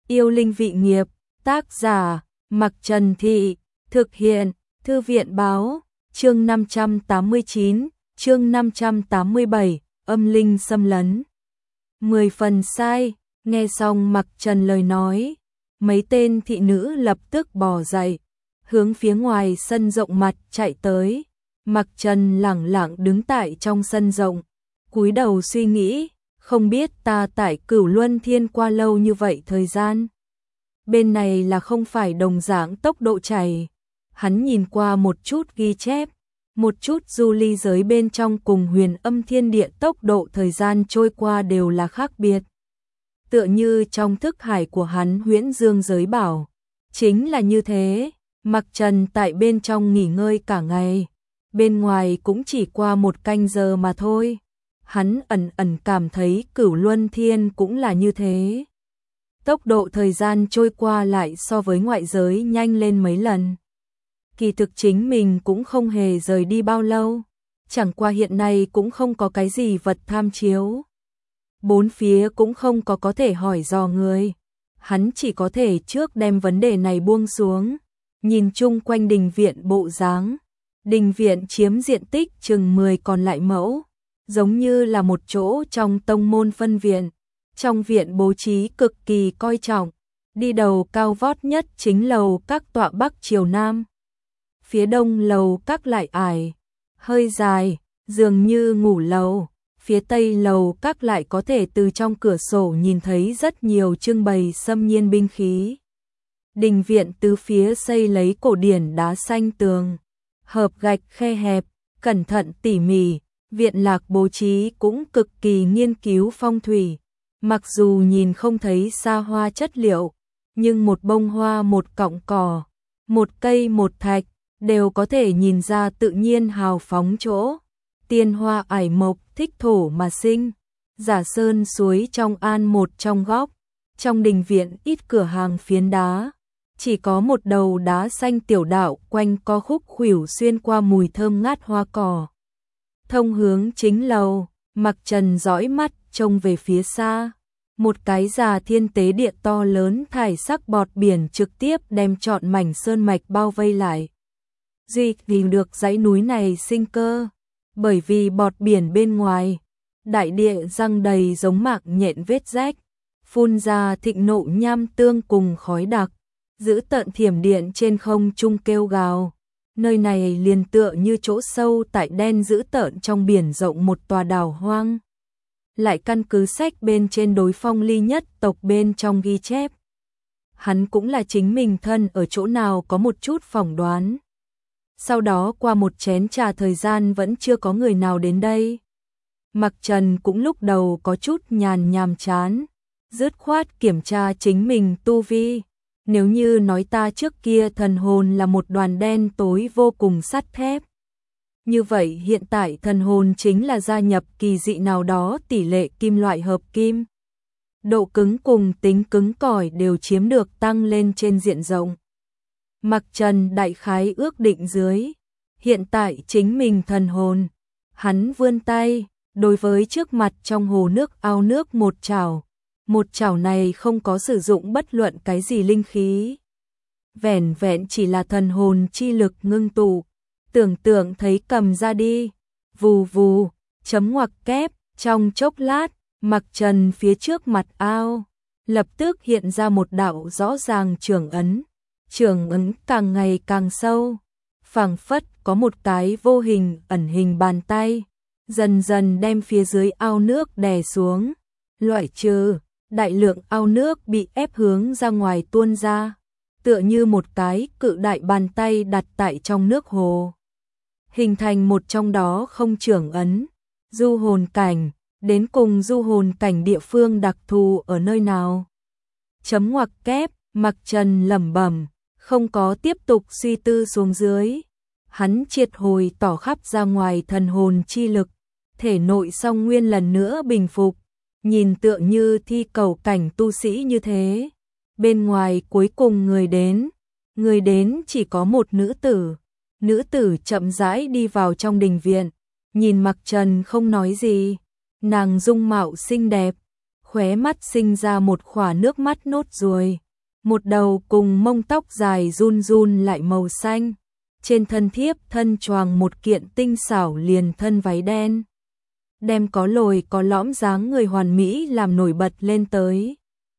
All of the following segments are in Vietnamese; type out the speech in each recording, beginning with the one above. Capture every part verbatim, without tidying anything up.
Yêu linh vị nghiệp, tác giả, Mặc Trần Thị, thực hiện, Thư viện báo, chương năm trăm tám mươi chín, chương năm trăm tám mươi bảy, âm linh xâm lấn. Mười phần sai, nghe xong Mặc Trần lời nói, mấy tên thị nữ lập tức bò dậy, hướng phía ngoài sân rộng mặt chạy tới. Mặc Trần lẳng lặng đứng tại trong sân rộng, cúi đầu suy nghĩ, không biết ta tại Cửu Luân Thiên qua lâu như vậy thời gian. Bên này là không phải đồng dạng tốc độ chảy. Hắn nhìn qua một chút ghi chép, một chút du ly giới bên trong cùng huyền âm thiên địa tốc độ thời gian trôi qua đều là khác biệt. Tựa như trong thức hải của hắn huyễn dương giới bảo. Chính là như thế, Mặc Trần tại bên trong nghỉ ngơi cả ngày. Bên ngoài cũng chỉ qua một canh giờ mà thôi. Hắn ẩn ẩn cảm thấy Cửu Luân Thiên cũng là như thế. Tốc độ thời gian trôi qua lại so với ngoại giới nhanh lên mấy lần. Kỳ thực chính mình cũng không hề rời đi bao lâu. Chẳng qua hiện nay cũng không có cái gì vật tham chiếu. Bốn phía cũng không có có thể hỏi dò người. Hắn chỉ có thể trước đem vấn đề này buông xuống. Nhìn chung quanh đình viện bộ dáng. Đình viện chiếm diện tích chừng mười còn lại mẫu. Giống như là một chỗ trong tông môn phân viện. Trong viện bố trí cực kỳ coi trọng. Đi đầu cao vót nhất chính lầu các tọa bắc chiều nam. Phía đông lầu các lại ải, hơi dài, dường như ngủ lầu. Phía tây lầu các lại có thể từ trong cửa sổ nhìn thấy rất nhiều trưng bày xâm nhiên binh khí. Đình viện tứ phía xây lấy cổ điển đá xanh tường, hợp gạch khe hẹp, cẩn thận tỉ mỉ. Viện lạc bố trí cũng cực kỳ nghiên cứu phong thủy. Mặc dù nhìn không thấy xa hoa chất liệu, nhưng một bông hoa một cọng cỏ, một cây một thạch, đều có thể nhìn ra tự nhiên hào phóng chỗ. Tiên hoa ải mộc thích thổ mà sinh, giả sơn suối trong an một trong góc. Trong đình viện ít cửa hàng phiến đá, chỉ có một đầu đá xanh tiểu đạo quanh co khúc khuỷu xuyên qua mùi thơm ngát hoa cỏ. Thông hướng chính lầu, Mặc Trần dõi mắt trông về phía xa. Một cái già thiên tế địa to lớn thải sắc bọt biển trực tiếp đem trọn mảnh sơn mạch bao vây lại. Duy vì được dãy núi này sinh cơ, bởi vì bọt biển bên ngoài, đại địa răng đầy giống mạng nhện vết rách, phun ra thịnh nộ nham tương cùng khói đặc, giữ tận thiểm điện trên không trung kêu gào. Nơi này liền tựa như chỗ sâu tại đen giữ tợn trong biển rộng một tòa đảo hoang. Lại căn cứ sách bên trên đối phong ly nhất tộc bên trong ghi chép. Hắn cũng là chính mình thân ở chỗ nào có một chút phỏng đoán. Sau đó qua một chén trà thời gian vẫn chưa có người nào đến đây. Mặc Trần cũng lúc đầu có chút nhàn nhàm chán, dứt khoát kiểm tra chính mình tu vi. Nếu như nói ta trước kia thần hồn là một đoàn đen tối vô cùng sắt thép. Như vậy hiện tại thần hồn chính là gia nhập kỳ dị nào đó tỷ lệ kim loại hợp kim. Độ cứng cùng tính cứng cỏi đều chiếm được tăng lên trên diện rộng. Mặc Trần đại khái ước định dưới. Hiện tại chính mình thần hồn. Hắn vươn tay, đối với trước mặt trong hồ nước ao nước một chảo. Một chảo này không có sử dụng bất luận cái gì linh khí. Vẻn vẹn chỉ là thần hồn chi lực ngưng tụ. Tưởng tượng thấy cầm ra đi. Vù vù, chấm ngoặc kép, trong chốc lát, Mặc Trần phía trước mặt ao. Lập tức hiện ra một đạo rõ ràng trường ấn. Trường ấn càng ngày càng sâu. Phảng phất có một cái vô hình ẩn hình bàn tay. Dần dần đem phía dưới ao nước đè xuống. Loại trừ. Đại lượng ao nước bị ép hướng ra ngoài tuôn ra, tựa như một cái cự đại bàn tay đặt tại trong nước hồ. Hình thành một trong đó không trưởng ấn, du hồn cảnh, đến cùng du hồn cảnh địa phương đặc thù ở nơi nào. Chấm ngoặc kép, Mặc Trần lẩm bẩm, không có tiếp tục suy tư xuống dưới. Hắn triệt hồi tỏ khắp ra ngoài thần hồn chi lực, thể nội song nguyên lần nữa bình phục. Nhìn tựa như thi cầu cảnh tu sĩ như thế. Bên ngoài cuối cùng người đến. Người đến chỉ có một nữ tử. Nữ tử chậm rãi đi vào trong đình viện. Nhìn Mặc Trần không nói gì. Nàng dung mạo xinh đẹp. khóe mắt sinh ra một khỏa nước mắt nốt ruồi. Một đầu cùng mông tóc dài run run lại màu xanh. Trên thân thiếp thân choàng một kiện tinh xảo liền thân váy đen. Đem có lồi có lõm dáng người hoàn mỹ làm nổi bật lên tới.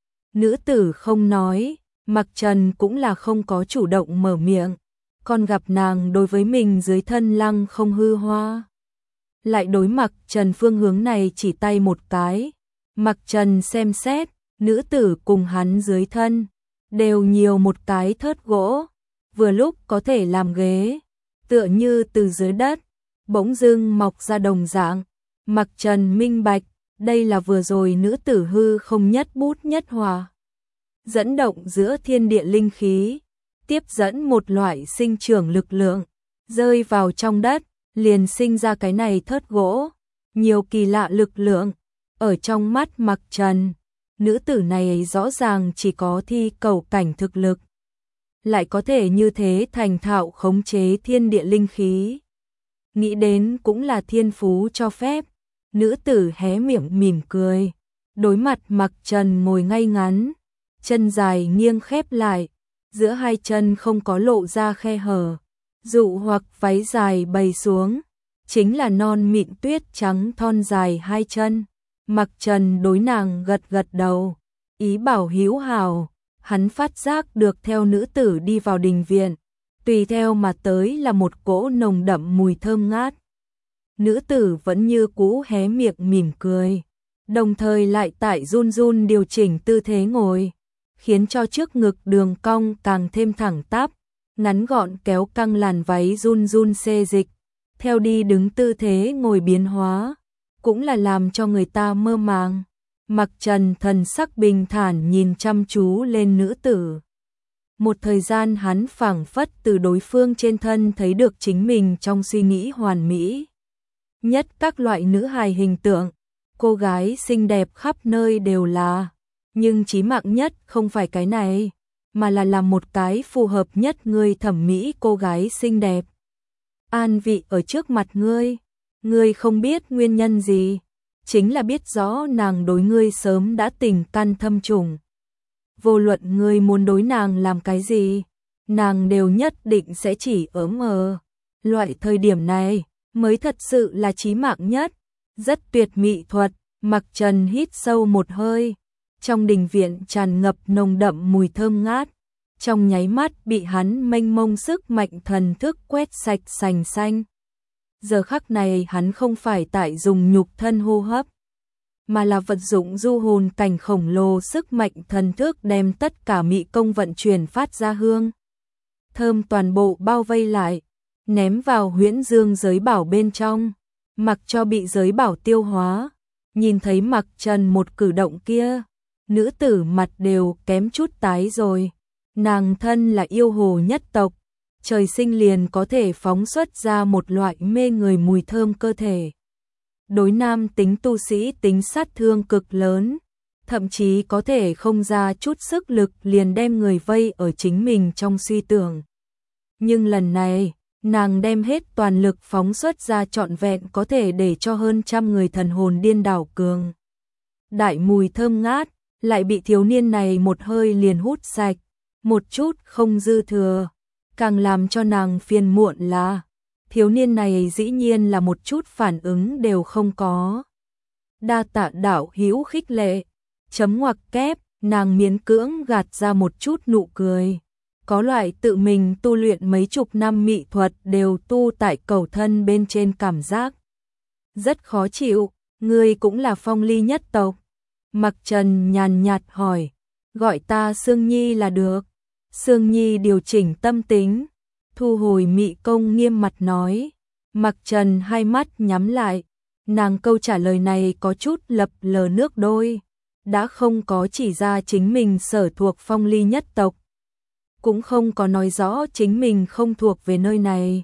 Nữ tử không nói, Mặc Trần cũng là không có chủ động mở miệng. Còn gặp nàng đối với mình dưới thân lăng không hư hoa. Lại đối Mặc Trần phương hướng này chỉ tay một cái. Mặc Trần xem xét, nữ tử cùng hắn dưới thân. Đều nhiều một cái thớt gỗ. Vừa lúc có thể làm ghế. Tựa như từ dưới đất. Bỗng dưng mọc ra đồng dạng. Mặc Trần minh bạch. Đây là vừa rồi nữ tử hư không nhất bút nhất hòa. Dẫn động giữa thiên địa linh khí. Tiếp dẫn một loại sinh trưởng lực lượng. Rơi vào trong đất. Liền sinh ra cái này thớt gỗ. Nhiều kỳ lạ lực lượng. Ở trong mắt Mặc Trần. Nữ tử này rõ ràng chỉ có thi cầu cảnh thực lực. Lại có thể như thế thành thạo khống chế thiên địa linh khí. Nghĩ đến cũng là thiên phú cho phép. Nữ tử hé miệng mỉm cười. Đối mặt Mặc Trần ngồi ngay ngắn. Chân dài nghiêng khép lại. Giữa hai chân không có lộ ra khe hở. Dụ hoặc váy dài bày xuống. Chính là non mịn tuyết trắng thon dài hai chân. Mặc Trần đối nàng gật gật đầu. Ý bảo hữu hảo. Hắn phát giác được theo nữ tử đi vào đình viện. Tùy theo mà tới là một cỗ nồng đậm mùi thơm ngát. Nữ tử vẫn như cũ hé miệng mỉm cười. Đồng thời lại tại run run điều chỉnh tư thế ngồi. Khiến cho trước ngực đường cong càng thêm thẳng tắp. Ngắn gọn kéo căng làn váy run run xê dịch. Theo đi đứng tư thế ngồi biến hóa. Cũng là làm cho người ta mơ màng. Mặc Trần thần sắc bình thản nhìn chăm chú lên nữ tử. Một thời gian hắn phảng phất từ đối phương trên thân thấy được chính mình trong suy nghĩ hoàn mỹ. Nhất các loại nữ hài hình tượng, cô gái xinh đẹp khắp nơi đều là. Nhưng chí mạng nhất không phải cái này, mà là làm một cái phù hợp nhất người thẩm mỹ cô gái xinh đẹp. An vị ở trước mặt ngươi, ngươi không biết nguyên nhân gì. Chính là biết rõ nàng đối ngươi sớm đã tình căn thâm trùng. Vô luận ngươi muốn đối nàng làm cái gì, nàng đều nhất định sẽ chỉ ớm ờ. Loại thời điểm này mới thật sự là chí mạng nhất. Rất tuyệt mỹ thuật. Mặc Trần hít sâu một hơi. Trong đình viện tràn ngập nồng đậm mùi thơm ngát. Trong nháy mắt bị hắn mênh mông sức mạnh thần thức quét sạch sành xanh. Giờ khắc này hắn không phải tại dùng nhục thân hô hấp, mà là vận dụng du hồn cảnh khổng lồ sức mạnh thần thức đem tất cả mị công vận chuyển phát ra hương. Thơm toàn bộ bao vây lại, ném vào huyễn dương giới bảo bên trong, mặc cho bị giới bảo tiêu hóa. Nhìn thấy Mặc Trần một cử động kia, nữ tử mặt đều kém chút tái rồi. Nàng thân là yêu hồ nhất tộc. Trời sinh liền có thể phóng xuất ra một loại mê người mùi thơm cơ thể. Đối nam tính tu sĩ tính sát thương cực lớn, thậm chí có thể không ra chút sức lực liền đem người vây ở chính mình trong suy tưởng. Nhưng lần này, nàng đem hết toàn lực phóng xuất ra trọn vẹn có thể để cho hơn trăm người thần hồn điên đảo cường. Đại mùi thơm ngát, lại bị thiếu niên này một hơi liền hút sạch, một chút không dư thừa. Càng làm cho nàng phiền muộn là thiếu niên này dĩ nhiên là một chút phản ứng đều không có. Đa tạ đạo hữu khích lệ. Chấm ngoặc kép, nàng miễn cưỡng gạt ra một chút nụ cười. Có loại tự mình tu luyện mấy chục năm mỹ thuật đều tu tại cầu thân bên trên cảm giác. Rất khó chịu, ngươi cũng là phong ly nhất tộc. Mặc Trần nhàn nhạt hỏi, gọi ta Sương Nhi là được. Sương Nhi điều chỉnh tâm tính, thu hồi mị công nghiêm mặt nói. Mặc Trần hai mắt nhắm lại, nàng câu trả lời này có chút lập lờ nước đôi. Đã không có chỉ ra chính mình sở thuộc phong ly nhất tộc, cũng không có nói rõ chính mình không thuộc về nơi này.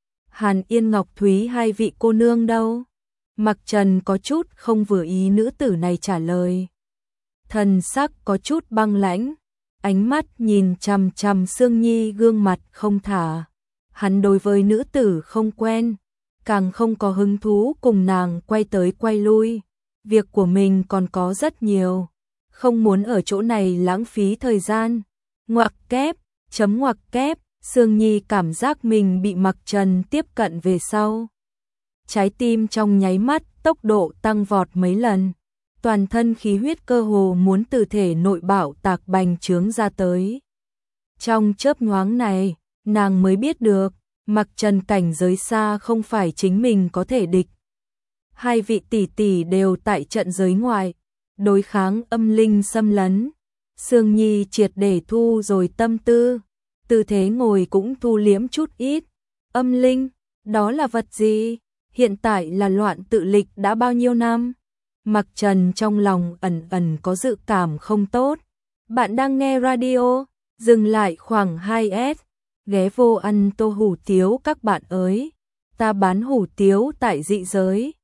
Hàn Yên Ngọc Thúy hai vị cô nương đâu? Mặc Trần có chút không vừa ý nữ tử này trả lời. Thần sắc có chút băng lãnh, ánh mắt nhìn chằm chằm Sương Nhi gương mặt không thả. Hắn đối với nữ tử không quen, càng không có hứng thú cùng nàng quay tới quay lui. việc của mình còn có rất nhiều, không muốn ở chỗ này lãng phí thời gian. Ngoặc kép, chấm ngoặc kép, Sương Nhi cảm giác mình bị Mặc Trần tiếp cận về sau. Trái tim trong nháy mắt tốc độ tăng vọt mấy lần, toàn thân khí huyết cơ hồ muốn từ thể nội bạo tạc bành trướng ra tới. Trong chớp nhoáng này, nàng mới biết được, Mặc Trần cảnh giới xa không phải chính mình có thể địch. Hai vị tỷ tỷ đều tại trận giới ngoài, đối kháng âm linh xâm lấn. Sương Nhi triệt để thu rồi tâm tư, tư thế ngồi cũng thu liếm chút ít. Âm linh, đó là vật gì? Hiện tại là loạn tự lịch đã bao nhiêu năm? Mặc Trần trong lòng ẩn ẩn có dự cảm không tốt. Bạn đang nghe radio, dừng lại khoảng hai S, ghé vô ăn tô hủ tiếu các bạn ơi. Ta bán hủ tiếu tại dị giới.